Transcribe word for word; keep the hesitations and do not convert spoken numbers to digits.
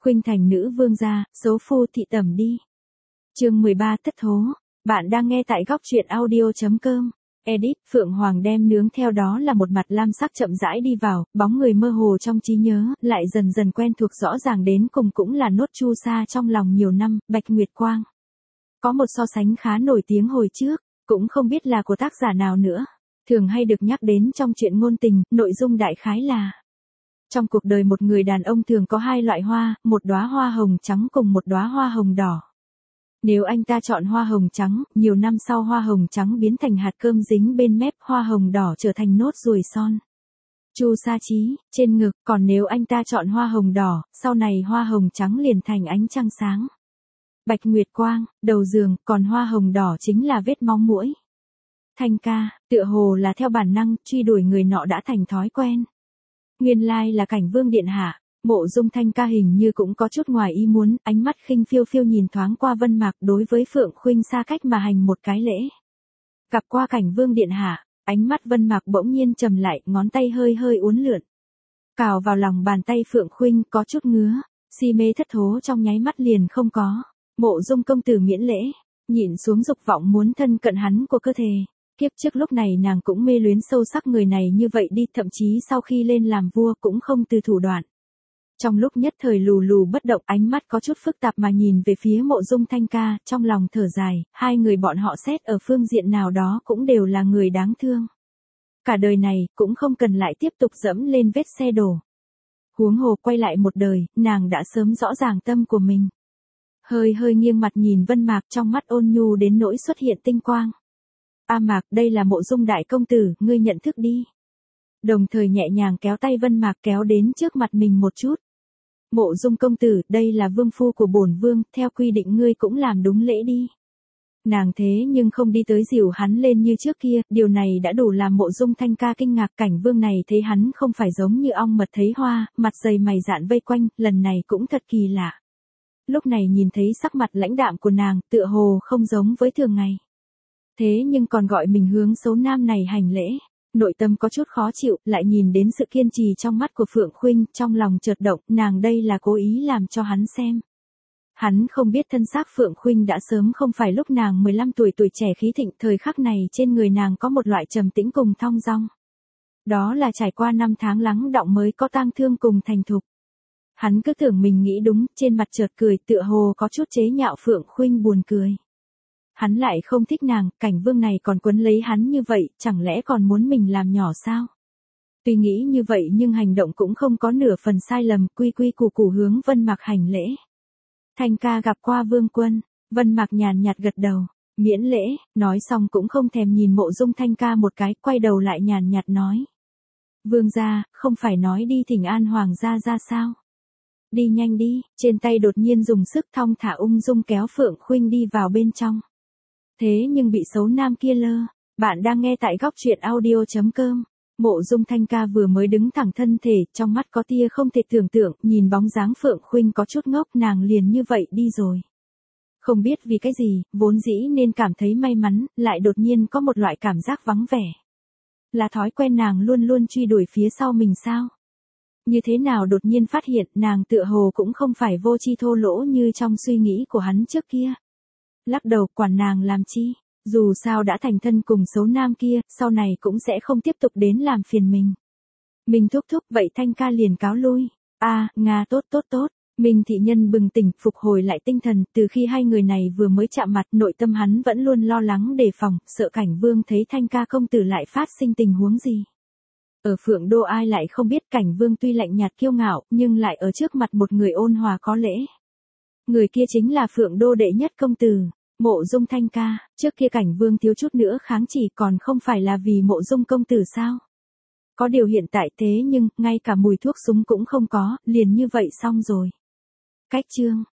Khuynh thành nữ vương gia, số phu thị tẩm đi. Chương mười ba thất thố. Bạn đang nghe tại góc truyện audio chấm com. Edit, Phượng Hoàng đem nướng theo đó là một mặt lam sắc chậm rãi đi vào, bóng người mơ hồ trong trí nhớ, lại dần dần quen thuộc rõ ràng đến cùng cũng là nốt chu sa trong lòng nhiều năm, Bạch Nguyệt Quang. Có một so sánh khá nổi tiếng hồi trước, cũng không biết là của tác giả nào nữa, thường hay được nhắc đến trong truyện ngôn tình, nội dung đại khái là trong cuộc đời một người đàn ông thường có hai loại hoa, một đóa hoa hồng trắng cùng một đóa hoa hồng đỏ. Nếu anh ta chọn hoa hồng trắng, nhiều năm sau hoa hồng trắng biến thành hạt cơm dính bên mép, hoa hồng đỏ trở thành nốt ruồi son. Chu sa chí, trên ngực, còn nếu anh ta chọn hoa hồng đỏ, sau này hoa hồng trắng liền thành ánh trăng sáng. Bạch Nguyệt Quang, đầu giường, còn hoa hồng đỏ chính là vết móng muỗi. Thanh ca, tựa hồ là theo bản năng, truy đuổi người nọ đã thành thói quen. Nguyên lai là Cảnh Vương điện hạ. Mộ Dung Thanh ca hình như cũng có chút ngoài ý muốn, ánh mắt khinh phiêu phiêu nhìn thoáng qua Vân Mạc, đối với Phượng Khuynh xa cách mà hành một cái lễ. Gặp qua Cảnh Vương điện hạ, ánh mắt Vân Mạc bỗng nhiên trầm lại, ngón tay hơi hơi uốn lượn. Cào vào lòng bàn tay Phượng Khuynh có chút ngứa, si mê thất thố trong nháy mắt liền không có. Mộ Dung công tử miễn lễ, nhịn xuống dục vọng muốn thân cận hắn của cơ thể. Kiếp trước lúc này nàng cũng mê luyến sâu sắc người này như vậy đi, thậm chí sau khi lên làm vua cũng không từ thủ đoạn. Trong lúc nhất thời lù lù bất động, ánh mắt có chút phức tạp mà nhìn về phía Mộ Dung Thanh ca, trong lòng thở dài, hai người bọn họ xét ở phương diện nào đó cũng đều là người đáng thương. Cả đời này, cũng không cần lại tiếp tục dẫm lên vết xe đổ. Huống hồ quay lại một đời, nàng đã sớm rõ ràng tâm của mình. Hơi hơi nghiêng mặt nhìn Vân Mạc, trong mắt ôn nhu đến nỗi xuất hiện tinh quang. A Mạc, đây là Mộ Dung đại công tử, ngươi nhận thức đi. Đồng thời nhẹ nhàng kéo tay Vân Mạc kéo đến trước mặt mình một chút. Mộ Dung công tử, đây là vương phu của bổn vương, theo quy định ngươi cũng làm đúng lễ đi. Nàng thế nhưng không đi tới dìu hắn lên như trước kia, điều này đã đủ làm Mộ Dung Thanh ca kinh ngạc. Cảnh Vương này thấy hắn không phải giống như ong mật thấy hoa, mặt dày mày dạn vây quanh, lần này cũng thật kỳ lạ. Lúc này nhìn thấy sắc mặt lãnh đạm của nàng, tựa hồ không giống với thường ngày. Thế nhưng còn gọi mình hướng xấu nam này hành lễ. Nội tâm có chút khó chịu, lại nhìn đến sự kiên trì trong mắt của Phượng Khuynh, trong lòng chợt động, nàng đây là cố ý làm cho hắn xem. Hắn không biết thân xác Phượng Khuynh đã sớm không phải lúc nàng mười lăm tuổi tuổi trẻ khí thịnh, thời khắc này trên người nàng có một loại trầm tĩnh cùng thong dong. Đó là trải qua năm tháng lắng đọng mới có tang thương cùng thành thục. Hắn cứ tưởng mình nghĩ đúng, trên mặt chợt cười, tựa hồ có chút chế nhạo Phượng Khuynh buồn cười. Hắn lại không thích nàng, Cảnh Vương này còn quấn lấy hắn như vậy, chẳng lẽ còn muốn mình làm nhỏ sao? Tuy nghĩ như vậy nhưng hành động cũng không có nửa phần sai lầm, quy quy củ củ hướng Vân Mạc hành lễ. Thanh ca gặp qua vương quân, Vân Mạc nhàn nhạt gật đầu, miễn lễ, nói xong cũng không thèm nhìn Mộ Dung Thanh ca một cái, quay đầu lại nhàn nhạt nói. Vương gia, không phải nói đi thỉnh an hoàng gia ra sao? Đi nhanh đi, trên tay đột nhiên dùng sức thong thả ung dung kéo Phượng Khuynh đi vào bên trong. Thế nhưng bị xấu nam kia lơ. Bạn đang nghe tại góc truyện audio chấm com. Mộ Dung Thanh ca vừa mới đứng thẳng thân thể, trong mắt có tia không thể tưởng tượng, nhìn bóng dáng Phượng Khuynh có chút ngốc, nàng liền như vậy đi rồi. Không biết vì cái gì, vốn dĩ nên cảm thấy may mắn, lại đột nhiên có một loại cảm giác vắng vẻ. Là thói quen nàng luôn luôn truy đuổi phía sau mình sao? Như thế nào đột nhiên phát hiện nàng tựa hồ cũng không phải vô tri thô lỗ như trong suy nghĩ của hắn trước kia. Lắc đầu, quản nàng làm chi, dù sao đã thành thân cùng xấu nam kia, sau này cũng sẽ không tiếp tục đến làm phiền mình. Mình thúc thúc, vậy Thanh ca liền cáo lui. A, à, Nga tốt tốt tốt. Minh thị nhân bừng tỉnh, phục hồi lại tinh thần, từ khi hai người này vừa mới chạm mặt, nội tâm hắn vẫn luôn lo lắng đề phòng, sợ Cảnh Vương thấy Thanh ca công tử lại phát sinh tình huống gì. Ở Phượng Đô ai lại không biết Cảnh Vương tuy lạnh nhạt kiêu ngạo, nhưng lại ở trước mặt một người ôn hòa có lễ. Người kia chính là Phượng Đô đệ nhất công tử, Mộ Dung Thanh ca. Trước kia Cảnh Vương thiếu chút nữa kháng chỉ, còn không phải là vì Mộ Dung công tử sao? Có điều hiện tại thế nhưng, ngay cả mùi thuốc súng cũng không có, liền như vậy xong rồi. Cách chương,